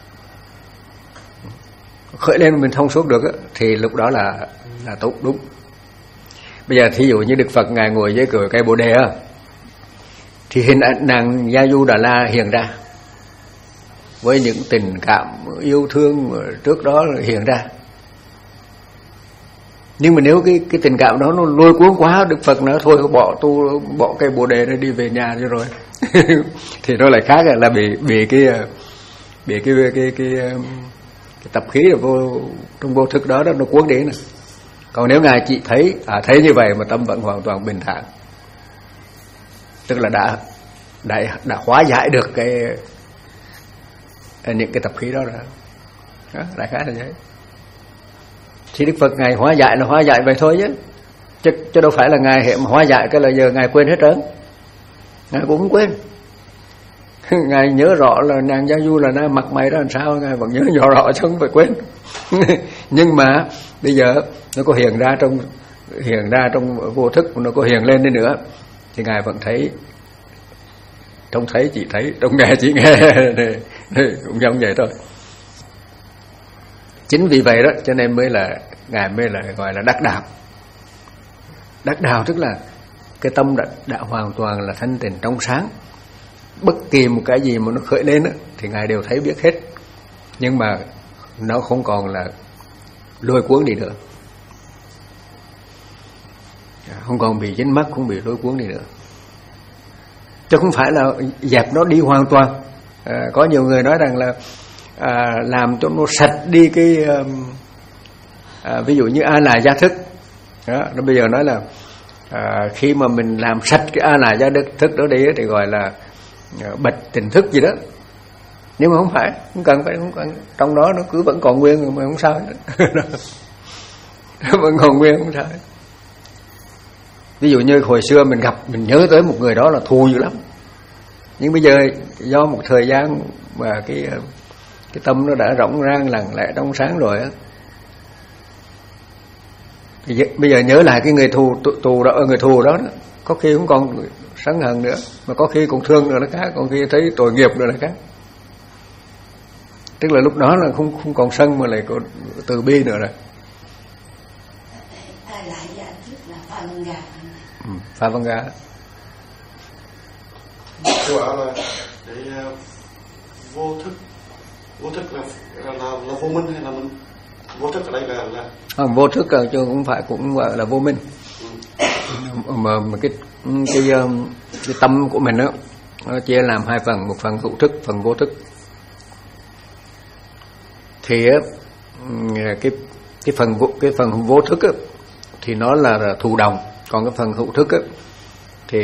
khởi lên mà mình thông suốt được á, thì lúc đó là là tốt đúng. Bây giờ thí dụ như Đức Phật ngài ngồi dưới cửa cây Bồ Đề á, thì hình ảnh nàng Gia Du Đà La hiện ra với những tình cảm yêu thương trước đó hiện ra. Nhưng mà nếu cái cái tình cảm đó nó lôi cuốn quá, Đức Phật nói thôi bỏ tu bỏ cây Bồ Đề này đi về nhà cho rồi thì nó lại khác, là bị bị cái bị cái cái cái, cái, cái tập khí ở vô trong vô thức đó đó nó cuốn đi nè. Còn nếu ngài chỉ thấy à, thấy như vậy mà tâm vẫn hoàn toàn bình thản, tức là đã đã đã hóa giải được cái những cái tập khí đó rồi. Đó, đại khái là vậy. Thì Đức Phật ngài hóa giải là hóa giải vậy thôi chứ, chứ, chứ đâu phải là ngài hiện hóa giải cái là giờ ngài quên hết trơn. Ngài cũng không quên. Ngài nhớ rõ là nàng Gia Du là nó mặt mày đó làm sao, ngài vẫn nhớ rõ rõ chứ không phải quên. Nhưng mà bây giờ nó có hiện ra trong hiện ra trong vô thức, nó có hiện lên đi nữa thì ngài vẫn thấy, trông thấy chỉ thấy, trông nghe chỉ nghe cũng giống vậy thôi. Chính vì vậy đó cho nên mới là ngài mới là gọi là đắc đạo. Đắc đạo tức là cái tâm đã, đã hoàn toàn là thanh tịnh trong sáng. Bất kỳ một cái gì mà nó khởi lên đó, thì ngài đều thấy biết hết, nhưng mà nó không còn là lôi cuốn đi nữa, không còn bị dính mắc, không bị lôi cuốn đi nữa. Chứ không phải là dẹp nó đi hoàn toàn. À, có nhiều người nói rằng là à, làm cho nó sạch đi cái à, ví dụ như a là gia thức đó, nó bây giờ nói là à, khi mà mình làm sạch cái a là gia thức đó đi thì gọi là à, bạch tỉnh thức gì đó. Nhưng mà không phải, không cần phải, không cần. Trong đó nó cứ vẫn còn nguyên mà không sao vẫn còn nguyên không sao. Ví dụ như hồi xưa mình gặp, mình nhớ tới một người đó là thù dữ lắm, nhưng bây giờ do một thời gian mà cái cái tâm nó đã rỗng rang lặng lẽ trong sáng rồi á, thì bây giờ nhớ lại cái người thù tù đó, người thù đó, đó có khi không còn sân hận nữa, mà có khi còn thương nữa là khác, còn khi thấy tội nghiệp nữa là khác. Tức là lúc đó là không không còn sân mà lại còn từ bi nữa rồi. Ừ, Pha Văn Ga. Tôi bảo là cái uh, vô thức, vô thức là là, là là vô minh hay là mình vô thức ở đây là là không, vô thức là chứ cũng phải cũng gọi là vô minh. Ừ. Mà, mà cái cái cái tâm của mình đó, nó chia làm hai phần, một phần hữu thức, phần vô thức. Thì cái cái phần vô, cái phần vô thức á, thì nó là thụ động, còn cái phần hữu thức á, thì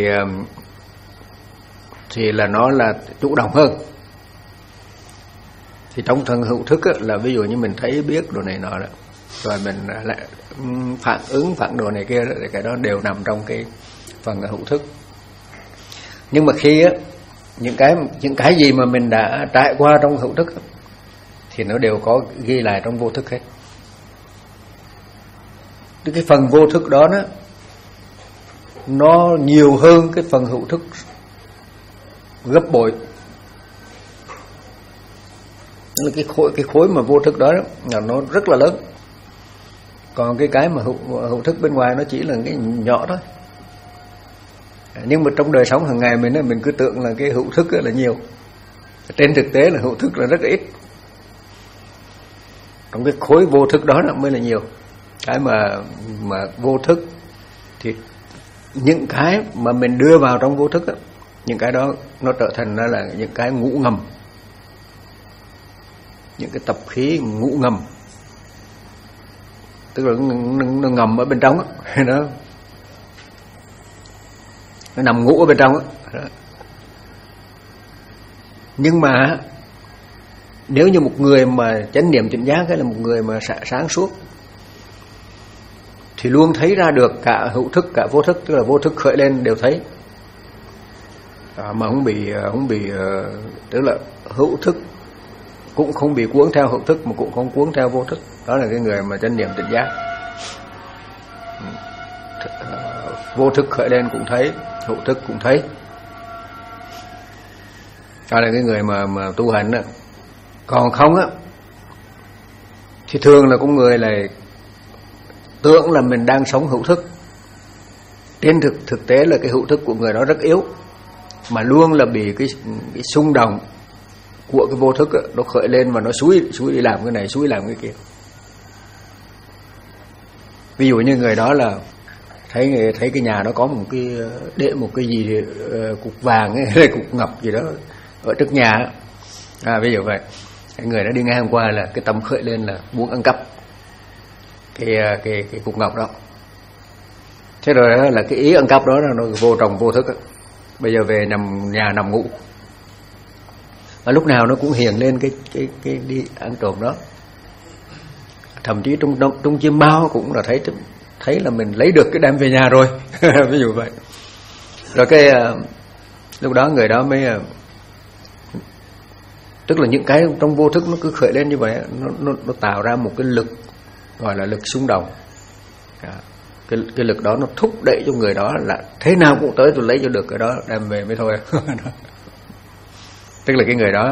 thì là nó là chủ động hơn. Thì trong phần hữu thức á, là ví dụ như mình thấy biết đồ này nọ đó, rồi mình lại phản ứng phản đồ này kia đó, thì cái đó đều nằm trong cái phần hữu thức. Nhưng mà khi á, những cái những cái gì mà mình đã trải qua trong hữu thức á, thì nó đều có ghi lại trong vô thức hết. Cái phần vô thức đó, đó nó nhiều hơn cái phần hữu thức gấp bội. Là cái khối cái khối mà vô thức đó, đó nó rất là lớn. Còn cái cái mà hữu, hữu thức bên ngoài nó chỉ là cái nhỏ thôi. Nhưng mà trong đời sống hàng ngày mình mình cứ tưởng là cái hữu thức là nhiều. Trên thực tế là hữu thức là rất là ít. Trong cái khối vô thức đó mới là nhiều. Cái mà mà vô thức thì những cái mà mình đưa vào trong vô thức đó, những cái đó nó trở thành nó là những cái ngũ ngầm, những cái tập khí ngũ ngầm, tức là nó, nó ngầm ở bên trong đó. Nó nó nằm ngũ ở bên trong đó. Nhưng mà nếu như một người mà chánh niệm tỉnh giác hay là một người mà sáng suốt thì luôn thấy ra được cả hữu thức cả vô thức, tức là vô thức khởi lên đều thấy, à, mà không bị không bị tức là hữu thức cũng không bị cuốn theo hữu thức, mà cũng không cuốn theo vô thức. Đó là cái người mà chánh niệm tỉnh giác. Vô thức khởi lên cũng thấy, hữu thức cũng thấy. Đó là cái người mà mà tu hành đó. Còn không á thì thường là con người là tưởng là mình đang sống hữu thức. Trên thực thực tế là cái hữu thức của người đó rất yếu, mà luôn là bị cái cái xung động của cái vô thức đó, nó khởi lên và nó xúi xúi đi làm cái này, xúi làm cái kia. Ví dụ như người đó là thấy thấy cái nhà nó có một cái để một cái gì uh, cục vàng ấy, hay cục ngọc gì đó ở trước nhà, à ví dụ vậy, người đó đi ngang qua là cái tâm khởi lên là muốn ăn cắp cái cái cái cục ngọc đó. Thế rồi đó là cái ý ăn cắp đó là nó vô trong vô thức đó. Bây giờ về nằm nhà nằm ngủ, và lúc nào nó cũng hiện lên cái cái cái đi ăn trộm đó. Thậm chí trong trong, trong chiêm bao cũng là thấy thấy là mình lấy được cái đem về nhà rồi. Ví dụ vậy. Rồi cái lúc đó người đó mới, tức là những cái trong vô thức nó cứ khởi lên như vậy, nó nó, nó tạo ra một cái lực gọi là lực xung động. Cái cái lực đó nó thúc đẩy cho người đó là thế nào cũng tới tôi lấy cho được cái đó đem về mới thôi. Tức là cái người đó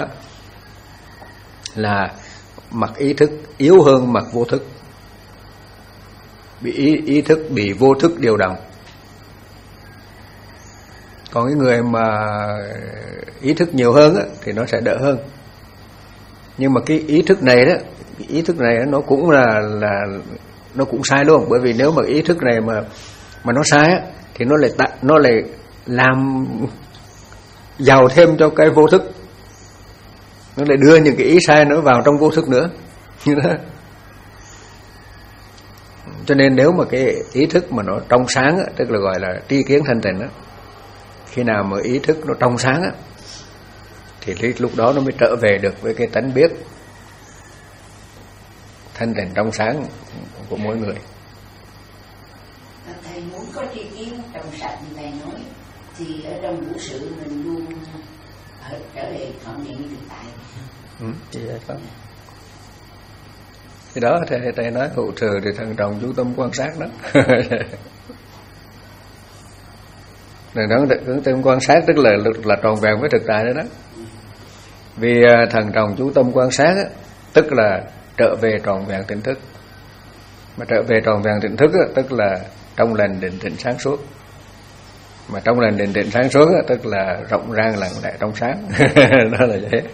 là mặc ý thức yếu hơn mặc vô thức, bị ý, ý thức bị vô thức điều động. Còn cái người mà ý thức nhiều hơn á, thì nó sẽ đỡ hơn. Nhưng mà cái ý thức này đó, ý thức này nó cũng là là nó cũng sai luôn, bởi vì nếu mà ý thức này mà mà nó sai á, thì nó lại nó lại làm giàu thêm cho cái vô thức, nó lại đưa những cái ý sai nữa vào trong vô thức nữa như đó. Cho nên nếu mà cái ý thức mà nó trong sáng á, tức là gọi là tri kiến thanh tịnh á, khi nào mà ý thức nó trong sáng á, thì lúc đó nó mới trở về được với cái tánh biết thanh tịnh trong sáng của mỗi người. Thầy muốn có tri kiến trong sạch như thầy nói, thì ở trong vũ sự mình luôn ở trở về thọ niệm thực tại. Ừ, thì vậy đó. Thì đó thầy, thầy nói hữu thừa thì thận trọng chú tâm quan sát đó. Thằng đó chú tâm quan sát tức là là tròn vẹn với thực tại đó đó. Vì thần trọng chú tâm quan sát á, tức là trở về tròn vẹn tỉnh thức. Mà trở về tròn vẹn tỉnh thức á, tức là trong lành định tĩnh sáng suốt. Mà trong lành định tĩnh sáng suốt á, tức là rộng rang lặng lẽ trong sáng. Đó là vậy.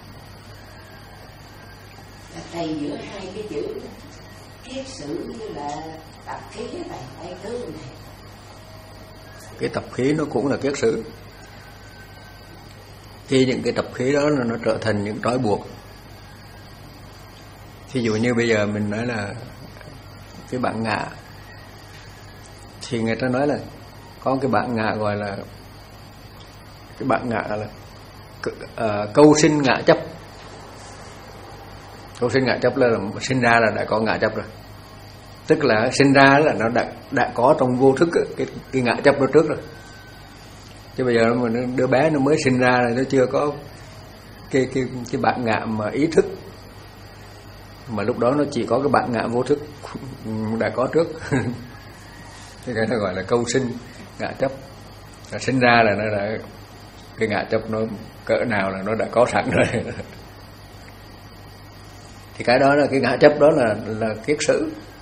Thầy giữa hai cái chữ kiết sử như là tập khí này hay thứ này. Cái tập khí nó cũng là kiết sử. Khi những cái tập khí đó nó, nó trở thành những trói buộc. Ví dụ như bây giờ mình nói là cái bản ngã, thì người ta nói là có cái bản ngã gọi là cái bản ngã là uh, câu sinh ngã chấp. Câu sinh ngã chấp là, là sinh ra là đã có ngã chấp rồi, tức là sinh ra là nó đã đã có trong vô thức cái cái ngã chấp đó trước rồi. Chứ bây giờ mà đứa bé nó mới sinh ra là nó chưa có cái cái cái bản ngã mà ý thức, mà lúc đó nó chỉ có cái bản ngã vô thức đã có trước. Cái cái nó gọi là câu sinh ngã chấp. Là sinh ra là nó đã cái ngã chấp nó cỡ nào là nó đã có sẵn rồi. Thì cái đó là cái ngã chấp đó là là kiết sử.